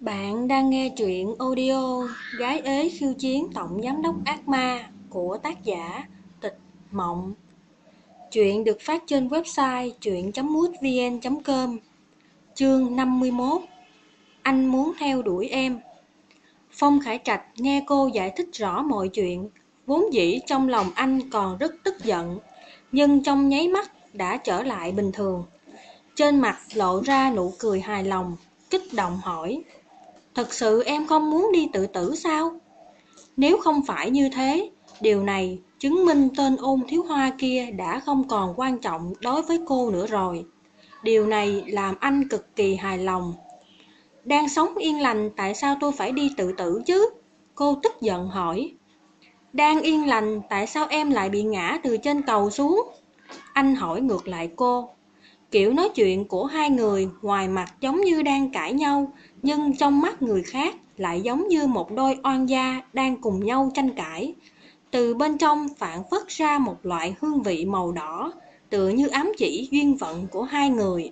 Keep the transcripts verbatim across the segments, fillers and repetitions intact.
Bạn đang nghe truyện audio Gái ế khiêu chiến tổng giám đốc ác ma của tác giả Tịch Mộng. Truyện được phát trên website truyện chấm mútvn chấm com. Chương năm mươi mốt. Anh muốn theo đuổi em. Phong Khải Trạch nghe cô giải thích rõ mọi chuyện, vốn dĩ trong lòng anh còn rất tức giận, nhưng trong nháy mắt đã trở lại bình thường. Trên mặt lộ ra nụ cười hài lòng, kích động hỏi: "Thật sự em không muốn đi tự tử sao?" Nếu không phải như thế, điều này chứng minh tên Ôn Thiếu Hoa kia đã không còn quan trọng đối với cô nữa rồi. Điều này làm anh cực kỳ hài lòng. "Đang sống yên lành tại sao tôi phải đi tự tử chứ?" Cô tức giận hỏi. "Đang yên lành tại sao em lại bị ngã từ trên cầu xuống?" Anh hỏi ngược lại cô. Kiểu nói chuyện của hai người ngoài mặt giống như đang cãi nhau, nhưng trong mắt người khác lại giống như một đôi oan gia đang cùng nhau tranh cãi. Từ bên trong phảng phất ra một loại hương vị màu đỏ, tựa như ám chỉ duyên phận của hai người.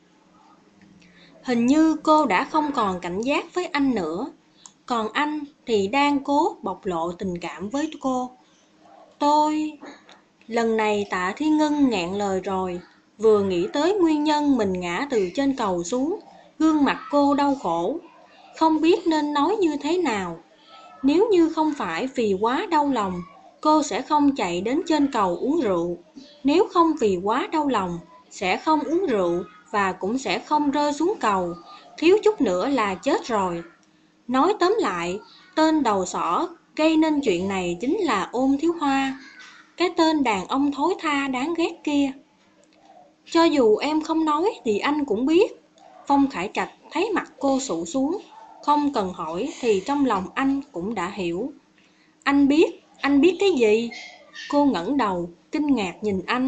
Hình như cô đã không còn cảnh giác với anh nữa, còn anh thì đang cố bộc lộ tình cảm với cô. Tôi... Lần này Tạ Thiên Ngân nghẹn lời rồi, vừa nghĩ tới nguyên nhân mình ngã từ trên cầu xuống, gương mặt cô đau khổ, không biết nên nói như thế nào. Nếu như không phải vì quá đau lòng, cô sẽ không chạy đến trên cầu uống rượu. Nếu không vì quá đau lòng, sẽ không uống rượu và cũng sẽ không rơi xuống cầu, thiếu chút nữa là chết rồi. Nói tóm lại, tên đầu sỏ gây nên chuyện này chính là Ôn Thiếu Hoa, cái tên đàn ông thối tha đáng ghét kia. Cho dù em không nói thì anh cũng biết. Phong Khải Trạch thấy mặt cô sụ xuống, không cần hỏi thì trong lòng anh cũng đã hiểu. Anh biết, anh biết cái gì? Cô ngẩng đầu, kinh ngạc nhìn anh.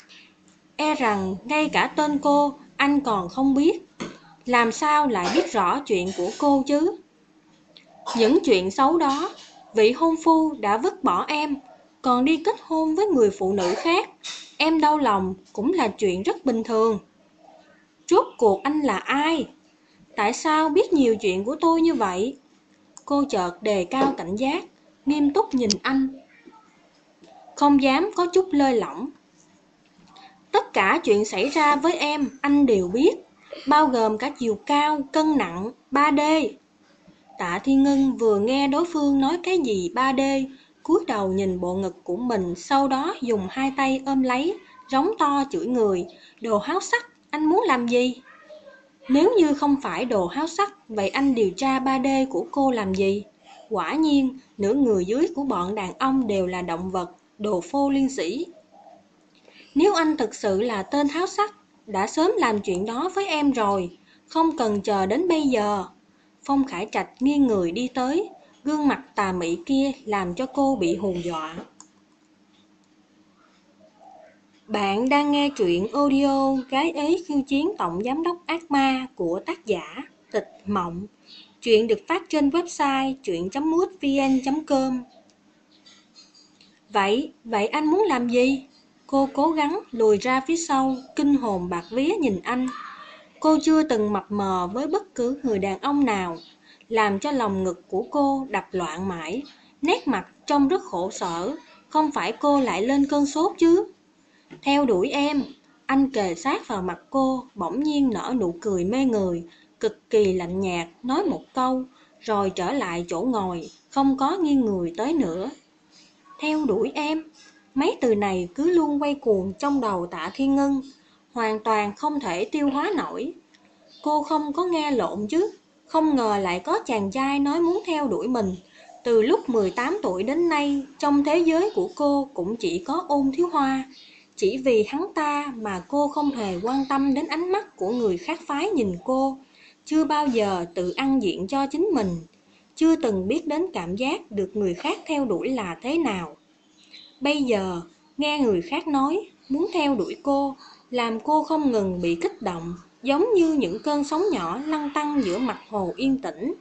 E rằng ngay cả tên cô anh còn không biết. Làm sao lại biết rõ chuyện của cô chứ? Những chuyện xấu đó, vị hôn phu đã vứt bỏ em, còn đi kết hôn với người phụ nữ khác. Em đau lòng cũng là chuyện rất bình thường. Rốt cuộc anh là ai? Tại sao biết nhiều chuyện của tôi như vậy? Cô chợt đề cao cảnh giác, nghiêm túc nhìn anh, không dám có chút lơi lỏng. Tất cả chuyện xảy ra với em anh đều biết, bao gồm cả chiều cao, cân nặng, ba D. Tạ Thiên Ngân vừa nghe đối phương nói cái gì ba D, cúi đầu nhìn bộ ngực của mình, sau đó dùng hai tay ôm lấy, rống to chửi người. Đồ háo sắc, anh muốn làm gì? Nếu như không phải đồ háo sắc, vậy anh điều tra ba D của cô làm gì? Quả nhiên, nửa người dưới của bọn đàn ông đều là động vật, đồ phô liên sĩ. Nếu anh thực sự là tên háo sắc, đã sớm làm chuyện đó với em rồi, không cần chờ đến bây giờ. Phong Khải Trạch nghiêng người đi tới, gương mặt tà mị kia làm cho cô bị hù dọa. Bạn đang nghe truyện audio Gái ế khiêu chiến tổng giám đốc ác ma của tác giả Tịch Mộng. Truyện được phát trên website truyện chấm mútvn chấm com. Vậy, vậy anh muốn làm gì? Cô cố gắng lùi ra phía sau, kinh hồn bạt vía nhìn anh. Cô chưa từng mập mờ với bất cứ người đàn ông nào, làm cho lòng ngực của cô đập loạn mãi, nét mặt trông rất khổ sở. Không phải cô lại lên cơn sốt chứ? Theo đuổi em. Anh kề sát vào mặt cô, bỗng nhiên nở nụ cười mê người, cực kỳ lạnh nhạt, nói một câu, rồi trở lại chỗ ngồi, không có nghiêng người tới nữa. Theo đuổi em. Mấy từ này cứ luôn quay cuồng trong đầu Tạ Thiên Ngân, hoàn toàn không thể tiêu hóa nổi. Cô không có nghe lộn chứ? Không ngờ lại có chàng trai nói muốn theo đuổi mình. Từ lúc mười tám tuổi đến nay, trong thế giới của cô cũng chỉ có Ôn Thiếu Hoa. Chỉ vì hắn ta mà cô không hề quan tâm đến ánh mắt của người khác phái nhìn cô, chưa bao giờ tự ăn diện cho chính mình, chưa từng biết đến cảm giác được người khác theo đuổi là thế nào. Bây giờ, nghe người khác nói muốn theo đuổi cô, làm cô không ngừng bị kích động, giống như những cơn sóng nhỏ lăn tăn giữa mặt hồ yên tĩnh.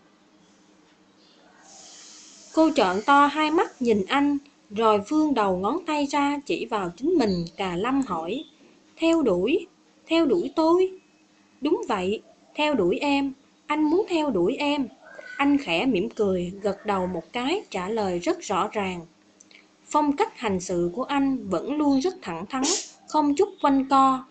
Cô trợn to hai mắt nhìn anh, rồi vươn đầu ngón tay ra chỉ vào chính mình, cà lâm hỏi: Theo đuổi? Theo đuổi tôi? Đúng vậy, theo đuổi em. Anh muốn theo đuổi em. Anh khẽ mỉm cười, gật đầu một cái, trả lời rất rõ ràng. Phong cách hành sự của anh vẫn luôn rất thẳng thắn, không chút quanh co.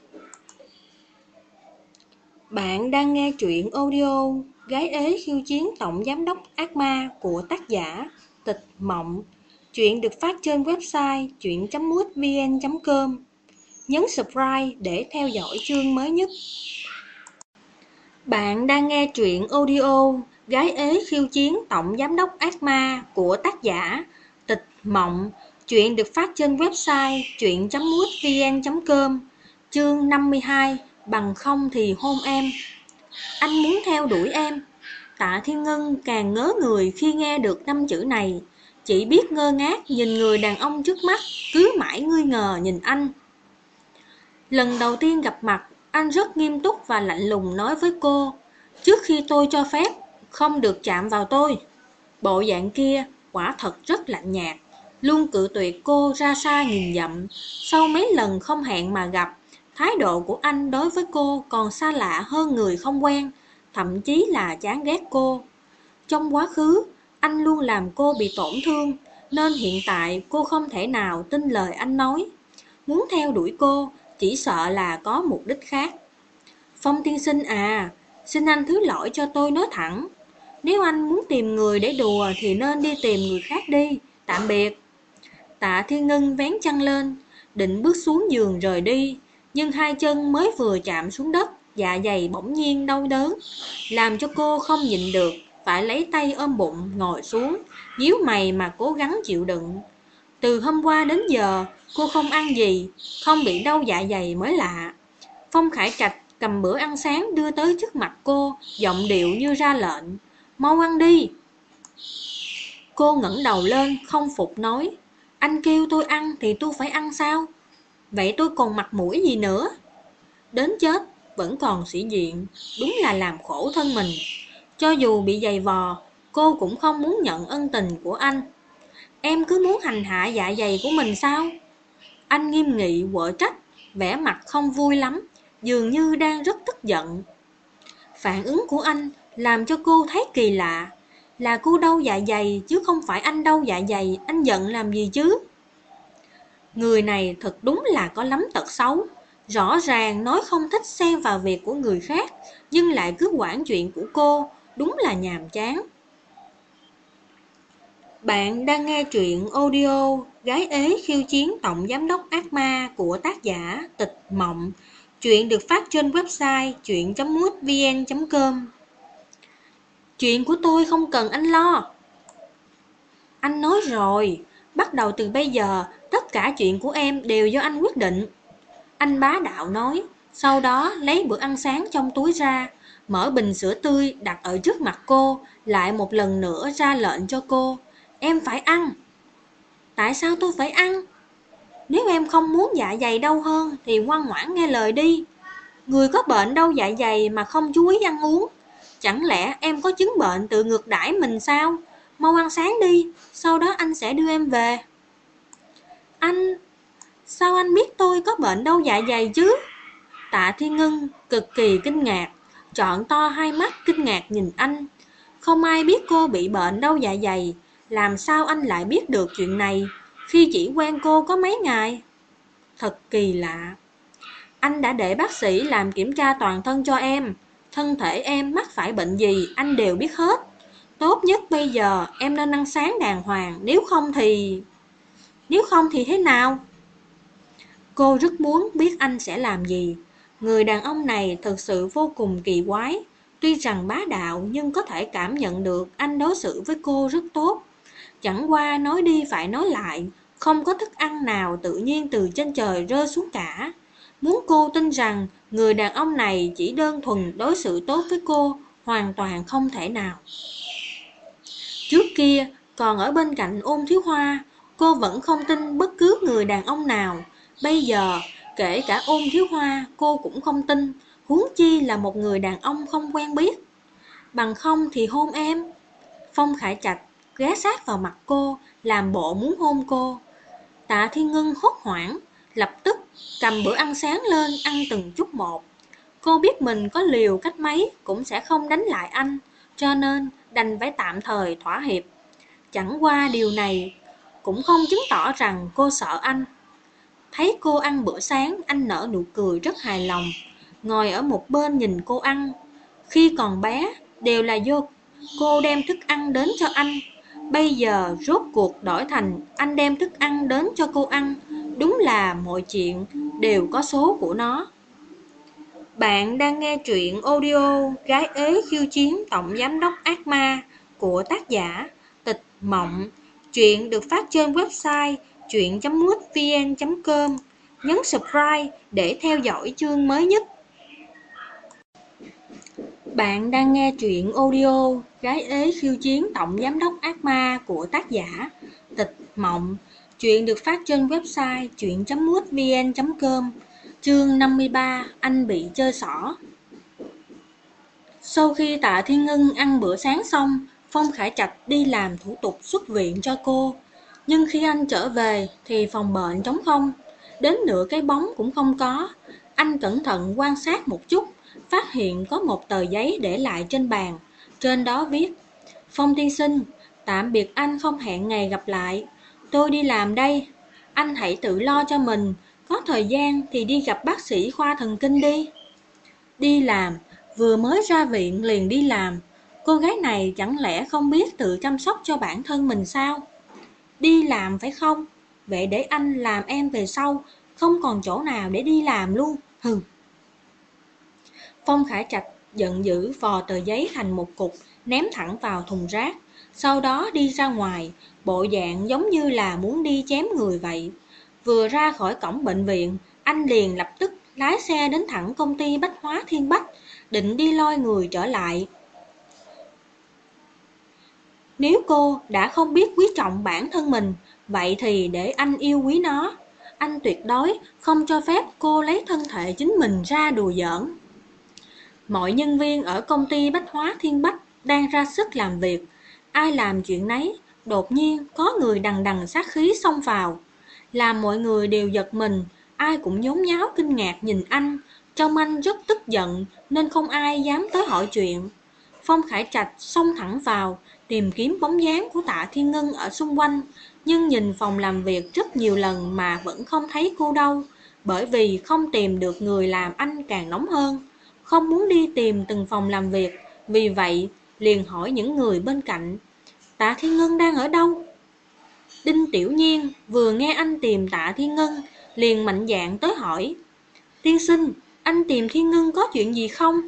Bạn đang nghe truyện audio Gái ế khiêu chiến tổng giám đốc ác ma của tác giả Tịch Mộng. Truyện được phát trên website truyện chấm mútvn chấm com. Nhấn subscribe để theo dõi chương mới nhất. Bạn đang nghe truyện audio Gái ế khiêu chiến tổng giám đốc ác ma của tác giả Tịch Mộng. Truyện được phát trên website truyện chấm mútvn chấm com. Chương năm mươi hai. Bằng không thì hôn em. Anh muốn theo đuổi em. Tạ Thiên Ngân càng ngớ người khi nghe được năm chữ này, chỉ biết ngơ ngác nhìn người đàn ông trước mắt, cứ mãi nghi ngờ nhìn anh. Lần đầu tiên gặp mặt, anh rất nghiêm túc và lạnh lùng nói với cô, trước khi tôi cho phép, không được chạm vào tôi. Bộ dạng kia quả thật rất lạnh nhạt, luôn cự tuyệt cô ra xa nghìn dặm. Sau mấy lần không hẹn mà gặp, thái độ của anh đối với cô còn xa lạ hơn người không quen, thậm chí là chán ghét cô. Trong quá khứ, anh luôn làm cô bị tổn thương, nên hiện tại cô không thể nào tin lời anh nói. Muốn theo đuổi cô, chỉ sợ là có mục đích khác. Phong tiên sinh à, xin anh thứ lỗi cho tôi nói thẳng. Nếu anh muốn tìm người để đùa thì nên đi tìm người khác đi, tạm biệt. Tạ Thiên Ngân vén chăn lên, định bước xuống giường rời đi, nhưng hai chân mới vừa chạm xuống đất, dạ dày bỗng nhiên đau đớn, làm cho cô không nhịn được, phải lấy tay ôm bụng ngồi xuống, nhíu mày mà cố gắng chịu đựng. Từ hôm qua đến giờ, cô không ăn gì, không bị đau dạ dày mới lạ. Phong Khải Trạch cầm bữa ăn sáng đưa tới trước mặt cô, giọng điệu như ra lệnh, mau ăn đi. Cô ngẩng đầu lên, không phục nói, anh kêu tôi ăn thì tôi phải ăn sao? Vậy tôi còn mặt mũi gì nữa? Đến chết vẫn còn sĩ diện, đúng là làm khổ thân mình. Cho dù bị giày vò, cô cũng không muốn nhận ân tình của anh. Em cứ muốn hành hạ dạ dày của mình sao? Anh nghiêm nghị quở trách, vẻ mặt không vui lắm, dường như đang rất tức giận. Phản ứng của anh làm cho cô thấy kỳ lạ. Là cô đau dạ dày chứ không phải anh đau dạ dày, anh giận làm gì chứ? Người này thật đúng là có lắm tật xấu. Rõ ràng nói không thích xen vào việc của người khác, nhưng lại cứ quản chuyện của cô, đúng là nhàm chán. Bạn đang nghe truyện audio Gái ế khiêu chiến tổng giám đốc ác ma của tác giả Tịch Mộng. Truyện được phát trên website truyện chấm mútvn chấm com. Chuyện của tôi không cần anh lo. Anh nói rồi, bắt đầu từ bây giờ, tất cả chuyện của em đều do anh quyết định. Anh bá đạo nói, sau đó lấy bữa ăn sáng trong túi ra, mở bình sữa tươi đặt ở trước mặt cô, lại một lần nữa ra lệnh cho cô, em phải ăn. Tại sao tôi phải ăn? Nếu em không muốn dạ dày đau hơn thì ngoan ngoãn nghe lời đi. Người có bệnh đau dạ dày mà không chú ý ăn uống, chẳng lẽ em có chứng bệnh tự ngược đãi mình sao? Mau ăn sáng đi, sau đó anh sẽ đưa em về. Anh... Sao anh biết tôi có bệnh đau dạ dày chứ? Tạ Thiên Ngân cực kỳ kinh ngạc, trợn to hai mắt kinh ngạc nhìn anh. Không ai biết cô bị bệnh đau dạ dày, làm sao anh lại biết được chuyện này khi chỉ quen cô có mấy ngày? Thật kỳ lạ. Anh đã để bác sĩ làm kiểm tra toàn thân cho em. Thân thể em mắc phải bệnh gì anh đều biết hết. Tốt nhất bây giờ em nên ăn sáng đàng hoàng, nếu không thì... Nếu không thì thế nào? Cô rất muốn biết anh sẽ làm gì. Người đàn ông này thực sự vô cùng kỳ quái. Tuy rằng bá đạo nhưng có thể cảm nhận được anh đối xử với cô rất tốt. Chẳng qua nói đi phải nói lại, không có thức ăn nào tự nhiên từ trên trời rơi xuống cả. Muốn cô tin rằng người đàn ông này chỉ đơn thuần đối xử tốt với cô, hoàn toàn không thể nào. Trước kia, còn ở bên cạnh Ôn Thiếu Hoa, cô vẫn không tin bất cứ người đàn ông nào. Bây giờ, kể cả Ôn Thiếu Hoa, cô cũng không tin, huống chi là một người đàn ông không quen biết. Bằng không thì hôn em. Phong Khải Trạch ghé sát vào mặt cô, làm bộ muốn hôn cô. Tạ Thiên Ngân hốt hoảng, lập tức cầm bữa ăn sáng lên ăn từng chút một. Cô biết mình có liều cách mấy cũng sẽ không đánh lại anh, cho nên đành phải tạm thời thỏa hiệp. Chẳng qua điều này cũng không chứng tỏ rằng cô sợ anh. Thấy cô ăn bữa sáng, anh nở nụ cười rất hài lòng, ngồi ở một bên nhìn cô ăn. Khi còn bé, đều là do cô đem thức ăn đến cho anh. Bây giờ rốt cuộc đổi thành anh đem thức ăn đến cho cô ăn. Đúng là mọi chuyện đều có số của nó. Bạn đang nghe truyện audio Gái ế khiêu chiến tổng giám đốc ác ma của tác giả Tịch Mộng. Truyện được phát trên website truyện chấm mútvn chấm com. Nhấn subscribe để theo dõi chương mới nhất. Bạn đang nghe truyện audio Gái ế khiêu chiến tổng giám đốc ác ma của tác giả Tịch Mộng. Truyện được phát trên website truyện chấm mútvn chấm com. Chương năm mươi ba, anh bị chơi xỏ. Sau khi Tạ Thiên Ngân ăn bữa sáng xong, Phong Khải Trạch đi làm thủ tục xuất viện cho cô. Nhưng khi anh trở về thì phòng bệnh trống không, đến nửa cái bóng cũng không có. Anh cẩn thận quan sát một chút, phát hiện có một tờ giấy để lại trên bàn. Trên đó viết: Phong tiên sinh, tạm biệt anh không hẹn ngày gặp lại. Tôi đi làm đây, anh hãy tự lo cho mình. Có thời gian thì đi gặp bác sĩ khoa thần kinh đi. Đi làm, vừa mới ra viện liền đi làm. Cô gái này chẳng lẽ không biết tự chăm sóc cho bản thân mình sao? Đi làm phải không? Vậy để anh làm em về sau, không còn chỗ nào để đi làm luôn. Hừ. Phong Khải Trạch giận dữ vò tờ giấy thành một cục, ném thẳng vào thùng rác. Sau đó đi ra ngoài, bộ dạng giống như là muốn đi chém người vậy. Vừa ra khỏi cổng bệnh viện, anh liền lập tức lái xe đến thẳng công ty Bách Hóa Thiên Bách, định đi lôi người trở lại. Nếu cô đã không biết quý trọng bản thân mình, vậy thì để anh yêu quý nó. Anh tuyệt đối không cho phép cô lấy thân thể chính mình ra đùa giỡn. Mọi nhân viên ở công ty Bách Hóa Thiên Bách đang ra sức làm việc. Ai làm chuyện nấy, đột nhiên có người đằng đằng sát khí xông vào, làm mọi người đều giật mình. Ai cũng nhốn nháo kinh ngạc nhìn anh. Trông anh rất tức giận nên không ai dám tới hỏi chuyện. Phong Khải Trạch xông thẳng vào, tìm kiếm bóng dáng của Tạ Thiên Ngân ở xung quanh, nhưng nhìn phòng làm việc rất nhiều lần mà vẫn không thấy cô đâu. Bởi vì không tìm được người làm anh càng nóng hơn, không muốn đi tìm từng phòng làm việc. Vì vậy liền hỏi những người bên cạnh: Tạ Thiên Ngân đang ở đâu? Đinh Tiểu Nhiên vừa nghe anh tìm Tạ Thiên Ngân, liền mạnh dạn tới hỏi: Tiên sinh, anh tìm Thiên Ngân có chuyện gì không?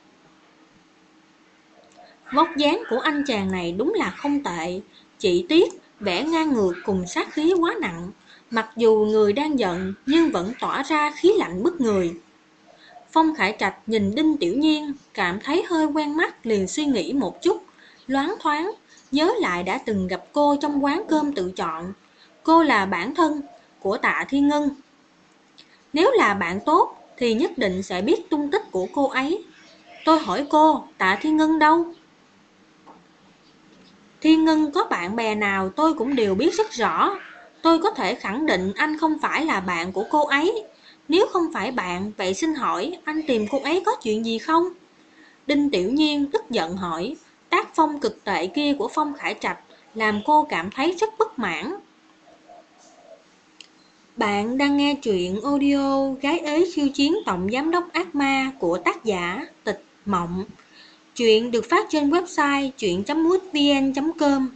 Vóc dáng của anh chàng này đúng là không tệ, chỉ tiếc vẻ ngang ngược cùng sát khí quá nặng. Mặc dù người đang giận nhưng vẫn tỏa ra khí lạnh bức người. Phong Khải Trạch nhìn Đinh Tiểu Nhiên, cảm thấy hơi quen mắt, liền suy nghĩ một chút, loáng thoáng nhớ lại đã từng gặp cô trong quán cơm tự chọn. Cô là bạn thân của Tạ Thiên Ngân. Nếu là bạn tốt thì nhất định sẽ biết tung tích của cô ấy. Tôi hỏi cô, Tạ Thiên Ngân đâu? Thiên Ngân có bạn bè nào tôi cũng đều biết rất rõ. Tôi có thể khẳng định anh không phải là bạn của cô ấy. Nếu không phải bạn, vậy xin hỏi anh tìm cô ấy có chuyện gì không? Đinh Tiểu Nhiên tức giận hỏi. Tác phong cực tệ kia của Phong Khải Trạch làm cô cảm thấy rất bất mãn. Bạn đang nghe truyện audio Gái ế khiêu chiến tổng giám đốc ác ma của tác giả Tịch Mộng. Truyện được phát trên website truyện chấm mútvn chấm com.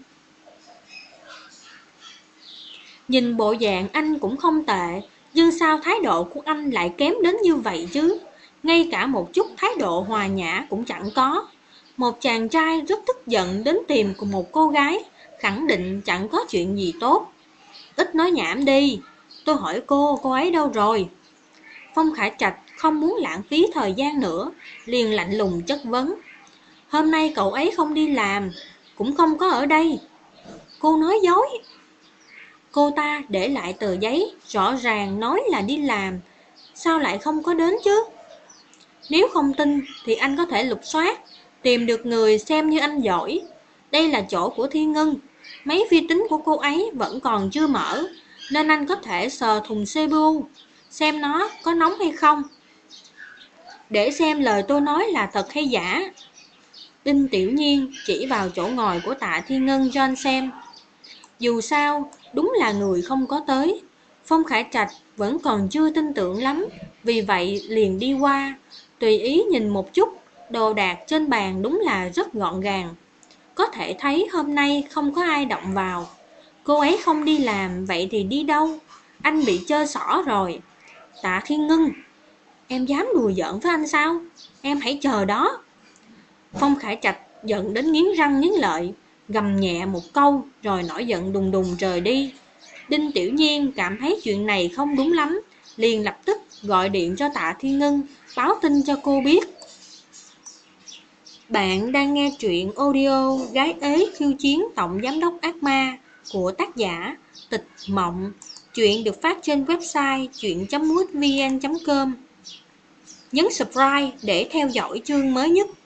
Nhìn bộ dạng anh cũng không tệ, nhưng sao thái độ của anh lại kém đến như vậy chứ? Ngay cả một chút thái độ hòa nhã cũng chẳng có. Một chàng trai rất tức giận đến tìm cùng một cô gái, khẳng định chẳng có chuyện gì tốt. Ít nói nhảm đi, tôi hỏi cô, cô ấy đâu rồi? Phong Khải Trạch không muốn lãng phí thời gian nữa, liền lạnh lùng chất vấn. Hôm nay cậu ấy không đi làm, cũng không có ở đây. Cô nói dối. Cô ta để lại tờ giấy, rõ ràng nói là đi làm, sao lại không có đến chứ? Nếu không tin thì anh có thể lục soát, tìm được người xem như anh giỏi. Đây là chỗ của Thiên Ngân, mấy vi tính của cô ấy vẫn còn chưa mở, nên anh có thể sờ thùng xê pê u, xem nó có nóng hay không. để xem lời tôi nói là thật hay giả. Đinh Tiểu Nhiên chỉ vào chỗ ngồi của Tạ Thiên Ngân cho anh xem. Dù sao, đúng là người không có tới. Phong Khải Trạch vẫn còn chưa tin tưởng lắm, vì vậy liền đi qua, tùy ý nhìn một chút, đồ đạc trên bàn đúng là rất gọn gàng. Có thể thấy hôm nay không có ai động vào. Cô ấy không đi làm, vậy thì đi đâu? Anh bị chơi xỏ rồi. Tạ Thiên Ngân, em dám đùa giỡn với anh sao? Em hãy chờ đó. Phong Khải Trạch giận đến nghiến răng nghiến lợi, gầm nhẹ một câu rồi nổi giận đùng đùng rời đi. Đinh Tiểu Nhiên cảm thấy chuyện này không đúng lắm, liền lập tức gọi điện cho Tạ Thiên Ngân, báo tin cho cô biết. Bạn đang nghe truyện audio Gái ế khiêu chiến tổng giám đốc ác ma của tác giả Tịch Mộng. Truyện được phát trên website truyện chấm mútvn chấm com. Nhấn subscribe để theo dõi chương mới nhất.